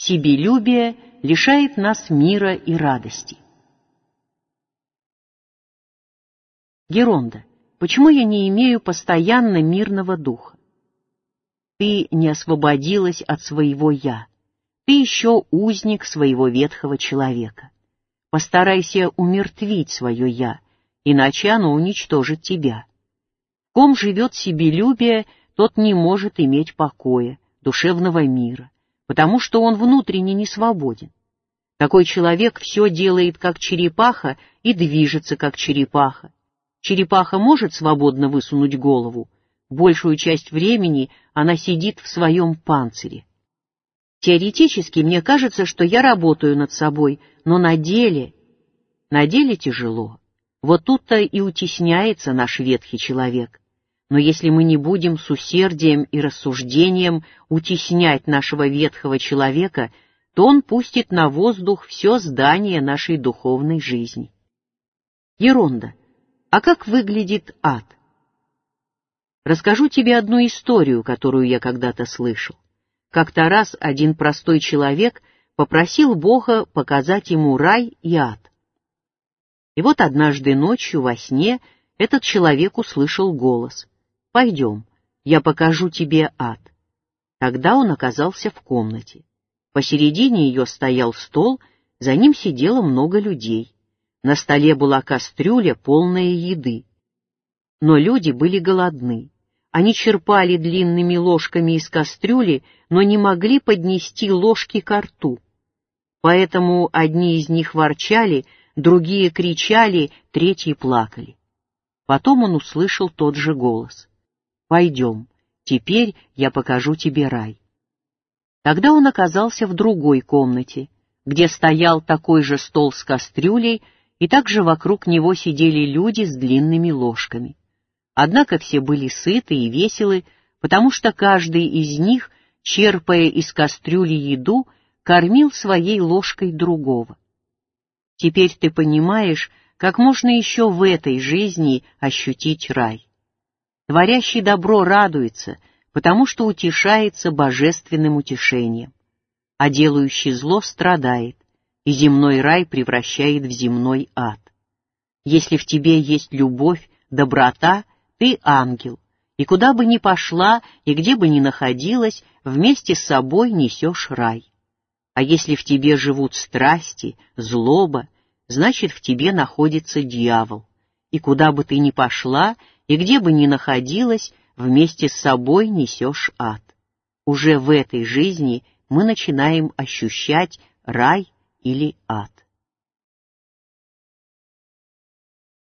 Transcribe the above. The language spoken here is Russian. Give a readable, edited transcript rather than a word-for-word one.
себелюбие лишает нас мира и радости. Геронда, почему я не имею постоянно мирного духа? Ты не освободилась от своего «я». Ты еще узник своего ветхого человека. Постарайся умертвить свое «я», иначе оно уничтожит тебя. В ком живет себелюбие, тот не может иметь покоя, душевного мира, потому что он внутренне не свободен. Такой человек все делает как черепаха и движется как черепаха. Черепаха может свободно высунуть голову, большую часть времени она сидит в своем панцире. Теоретически мне кажется, что я работаю над собой, но на деле тяжело. Вот тут-то и утесняется наш ветхий человек. Но если мы не будем с усердием и рассуждением утеснять нашего ветхого человека, то он пустит на воздух все здание нашей духовной жизни. Геронда, а как выглядит ад? Расскажу тебе одну историю, которую я когда-то слышал. Как-то раз один простой человек попросил Бога показать ему рай и ад. И вот однажды ночью во сне этот человек услышал голос: «Пойдем, я покажу тебе ад». Тогда он оказался в комнате. Посередине ее стоял стол, за ним сидело много людей. На столе была кастрюля, полная еды. Но люди были голодны. Они черпали длинными ложками из кастрюли, но не могли поднести ложки ко рту. Поэтому одни из них ворчали, другие кричали, третьи плакали. Потом он услышал тот же голос: «Пойдем, теперь я покажу тебе рай». Тогда он оказался в другой комнате, где стоял такой же стол с кастрюлей, и также вокруг него сидели люди с длинными ложками. Однако все были сыты и веселы, потому что каждый из них, черпая из кастрюли еду, кормил своей ложкой другого. Теперь ты понимаешь, как можно еще в этой жизни ощутить рай. Творящий добро радуется, потому что утешается божественным утешением, а делающий зло страдает, и земной рай превращает в земной ад. Если в тебе есть любовь, доброта, ты ангел, и куда бы ни пошла и где бы ни находилась, вместе с собой несешь рай. А если в тебе живут страсти, злоба, значит, в тебе находится дьявол, и куда бы ты ни пошла и где бы ни находилась, вместе с собой несешь ад. Уже в этой жизни мы начинаем ощущать рай или ад.